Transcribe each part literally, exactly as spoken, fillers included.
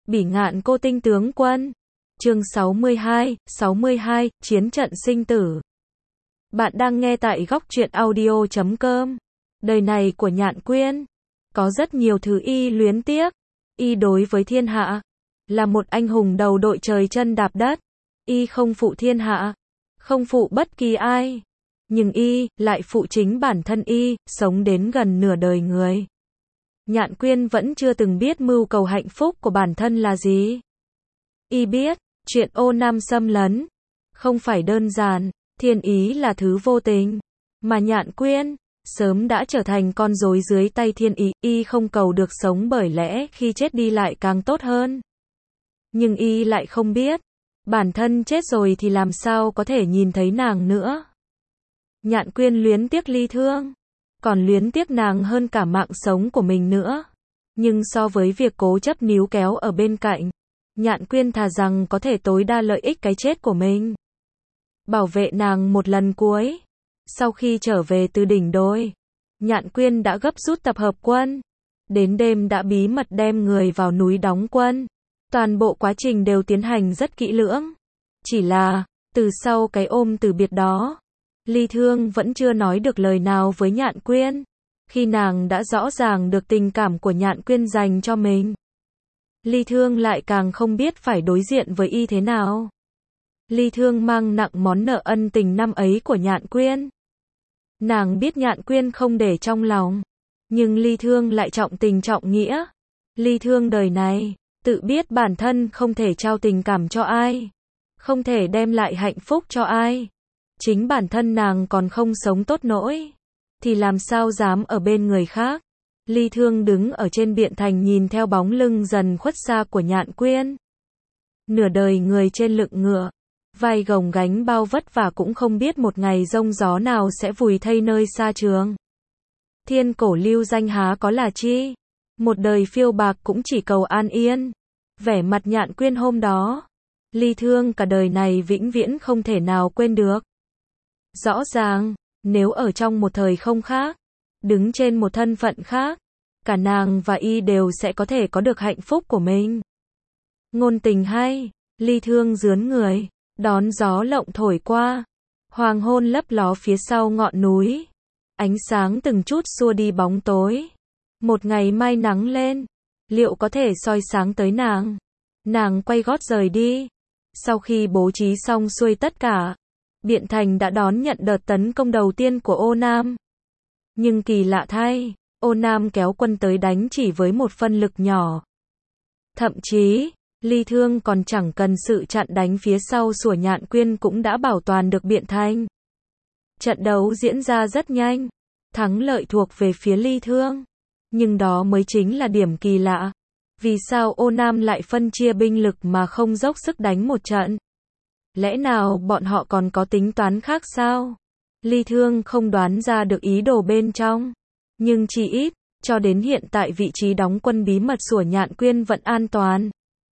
Bỉ ngạn cô tinh tướng quân. Chương sáu mươi hai, sáu mươi hai, Chiến trận sinh tử. Bạn đang nghe tại góc truyện audio chấm com. Đời này của Nhạn Quyên, có rất nhiều thứ y luyến tiếc. Y đối với thiên hạ, là một anh hùng đầu đội trời chân đạp đất. Y không phụ thiên hạ, không phụ bất kỳ ai. Nhưng y, lại phụ chính bản thân y, sống đến gần nửa đời người. Nhạn Quyên vẫn chưa từng biết mưu cầu hạnh phúc của bản thân là gì. Y biết, chuyện ô nam xâm lấn, không phải đơn giản, thiên ý là thứ vô tình. Mà Nhạn Quyên, sớm đã trở thành con rối dưới tay thiên ý, y không cầu được sống bởi lẽ khi chết đi lại càng tốt hơn. Nhưng y lại không biết, bản thân chết rồi thì làm sao có thể nhìn thấy nàng nữa. Nhạn Quyên luyến tiếc Ly Thương, còn luyến tiếc nàng hơn cả mạng sống của mình nữa. Nhưng so với việc cố chấp níu kéo ở bên cạnh, Nhạn Quyên thà rằng có thể tối đa lợi ích cái chết của mình. Bảo vệ nàng một lần cuối. Sau khi trở về từ đỉnh đồi, Nhạn Quyên đã gấp rút tập hợp quân. Đến đêm đã bí mật đem người vào núi đóng quân. Toàn bộ quá trình đều tiến hành rất kỹ lưỡng. Chỉ là, từ sau cái ôm từ biệt đó, Ly Thương vẫn chưa nói được lời nào với Nhạn Quyên. Khi nàng đã rõ ràng được tình cảm của Nhạn Quyên dành cho mình, Ly Thương lại càng không biết phải đối diện với y thế nào. Ly Thương mang nặng món nợ ân tình năm ấy của Nhạn Quyên. Nàng biết Nhạn Quyên không để trong lòng, nhưng Ly Thương lại trọng tình trọng nghĩa. Ly Thương đời này, tự biết bản thân không thể trao tình cảm cho ai, không thể đem lại hạnh phúc cho ai. Chính bản thân nàng còn không sống tốt nỗi, thì làm sao dám ở bên người khác. Ly Thương đứng ở trên biện thành nhìn theo bóng lưng dần khuất xa của Nhạn Quyên. Nửa đời người trên lưng ngựa, vai gồng gánh bao vất vả cũng không biết một ngày giông gió nào sẽ vùi thây nơi xa trường. Thiên cổ lưu danh há có là chi, một đời phiêu bạc cũng chỉ cầu an yên. Vẻ mặt Nhạn Quyên hôm đó, Ly Thương cả đời này vĩnh viễn không thể nào quên được. Rõ ràng, nếu ở trong một thời không khác, đứng trên một thân phận khác, cả nàng và y đều sẽ có thể có được hạnh phúc của mình. Ngôn tình hay, Ly Thương rướn người, đón gió lộng thổi qua. Hoàng hôn lấp ló phía sau ngọn núi. Ánh sáng từng chút xua đi bóng tối. Một ngày mai nắng lên, liệu có thể soi sáng tới nàng? Nàng quay gót rời đi. Sau khi bố trí xong xuôi tất cả, Biện Thành đã đón nhận đợt tấn công đầu tiên của Ô Nam. Nhưng kỳ lạ thay, Ô Nam kéo quân tới đánh chỉ với một phân lực nhỏ. Thậm chí, Ly Thương còn chẳng cần sự chặn đánh phía sau của Nhạn Quyên cũng đã bảo toàn được Biện Thành. Trận đấu diễn ra rất nhanh, thắng lợi thuộc về phía Ly Thương. Nhưng đó mới chính là điểm kỳ lạ. Vì sao Ô Nam lại phân chia binh lực mà không dốc sức đánh một trận? Lẽ nào bọn họ còn có tính toán khác sao? Ly Thương không đoán ra được ý đồ bên trong. Nhưng chỉ ít, cho đến hiện tại vị trí đóng quân bí mật của Nhạn Quyên vẫn an toàn.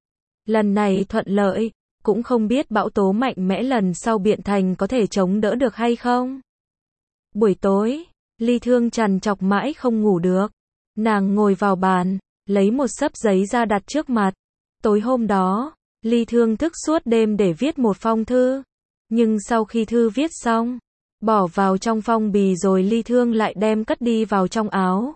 Lần này thuận lợi, cũng không biết bão tố mạnh mẽ lần sau Biện Thành có thể chống đỡ được hay không. Buổi tối, Ly Thương trằn trọc mãi không ngủ được. Nàng ngồi vào bàn, lấy một xấp giấy ra đặt trước mặt. Tối hôm đó, Ly Thương thức suốt đêm để viết một phong thư. Nhưng sau khi thư viết xong, bỏ vào trong phong bì rồi Ly Thương lại đem cất đi vào trong áo.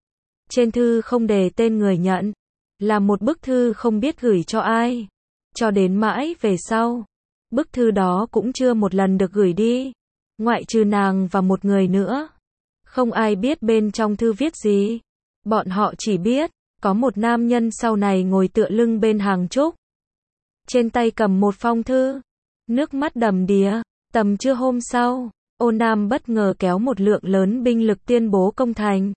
Trên thư không đề tên người nhận, là một bức thư không biết gửi cho ai. Cho đến mãi về sau, bức thư đó cũng chưa một lần được gửi đi, ngoại trừ nàng và một người nữa. Không ai biết bên trong thư viết gì. Bọn họ chỉ biết, có một nam nhân sau này ngồi tựa lưng bên hàng trúc. Trên tay cầm một phong thư, nước mắt đầm đìa. Tầm trưa hôm sau, Ô Nam bất ngờ kéo một lượng lớn binh lực tuyên bố công thành.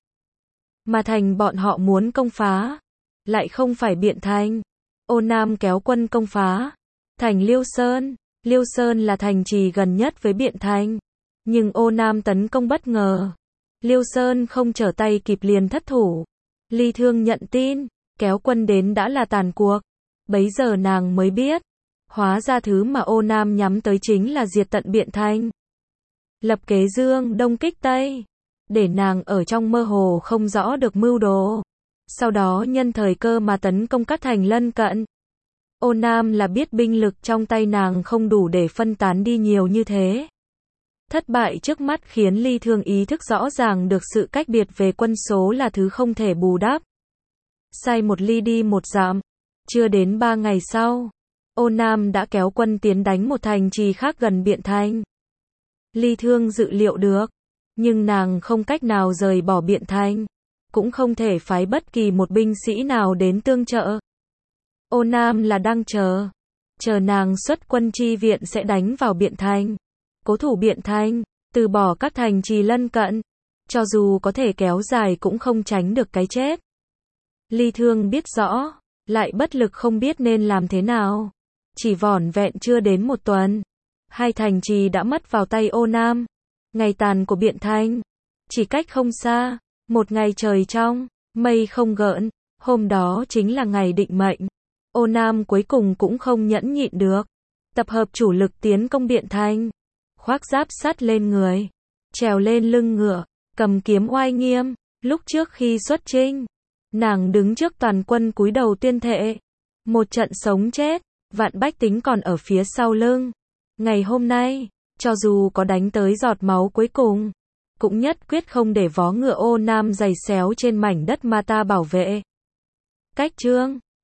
Mà thành bọn họ muốn công phá, lại không phải Biện Thành. Ô Nam kéo quân công phá thành Liêu Sơn. Liêu Sơn là thành trì gần nhất với Biện Thành. Nhưng Ô Nam tấn công bất ngờ, Liêu Sơn không trở tay kịp liền thất thủ. Ly Thương nhận tin, kéo quân đến đã là tàn cuộc. Bấy giờ nàng mới biết, hóa ra thứ mà Ô Nam nhắm tới chính là diệt tận Biện Thành. Lập kế Dương Đông kích Tây, để nàng ở trong mơ hồ không rõ được mưu đồ. sau đó nhân thời cơ mà tấn công các thành lân cận. Ô Nam là biết binh lực trong tay nàng không đủ để phân tán đi nhiều như thế. Thất bại trước mắt khiến Ly Thương ý thức rõ ràng được sự cách biệt về quân số là thứ không thể bù đắp. Sai một ly đi một dặm. Chưa đến ba ngày sau, Ô Nam đã kéo quân tiến đánh một thành trì khác gần Biện Thành. Ly Thương dự liệu được, nhưng nàng không cách nào rời bỏ Biện Thành, cũng không thể phái bất kỳ một binh sĩ nào đến tương trợ. Ô Nam là đang chờ, chờ nàng xuất quân chi viện sẽ đánh vào Biện Thành, cố thủ Biện Thành, từ bỏ các thành trì lân cận, cho dù có thể kéo dài cũng không tránh được cái chết. Ly Thương biết rõ, lại bất lực không biết nên làm thế nào. Chỉ vỏn vẹn chưa đến một tuần, hai thành trì đã mất vào tay Ô Nam. Ngày tàn của Biện Thành, chỉ cách không xa, một ngày trời trong, mây không gợn, hôm đó chính là ngày định mệnh. Ô Nam cuối cùng cũng không nhẫn nhịn được, tập hợp chủ lực tiến công Biện Thành, khoác giáp sắt lên người, trèo lên lưng ngựa, cầm kiếm oai nghiêm. Lúc trước khi xuất chinh, nàng đứng trước toàn quân cúi đầu tuyên thệ, một trận sống chết, vạn bách tính còn ở phía sau lưng. Ngày hôm nay, cho dù có đánh tới giọt máu cuối cùng, cũng nhất quyết không để vó ngựa Ô Nam giày xéo trên mảnh đất mà ta bảo vệ. Cách chương